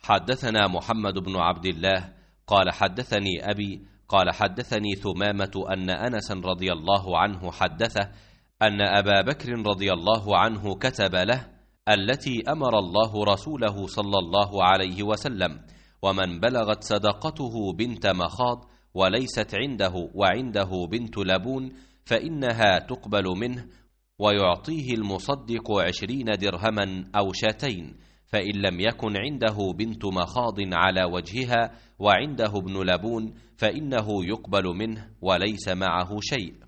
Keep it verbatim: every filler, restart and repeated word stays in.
حدثنا محمد بن عبد الله قال حدثني أبي قال حدثني ثمامة أن أنس رضي الله عنه حدثه أن أبا بكر رضي الله عنه كتب له التي أمر الله رسوله صلى الله عليه وسلم: ومن بلغت صدقته بنت مخاض وليست عنده وعنده بنت لبون فإنها تقبل منه، ويعطيه المصدق عشرين درهما أو شاتين، فإن لم يكن عنده بنت مخاض على وجهها وعنده ابن لبون فإنه يقبل منه وليس معه شيء.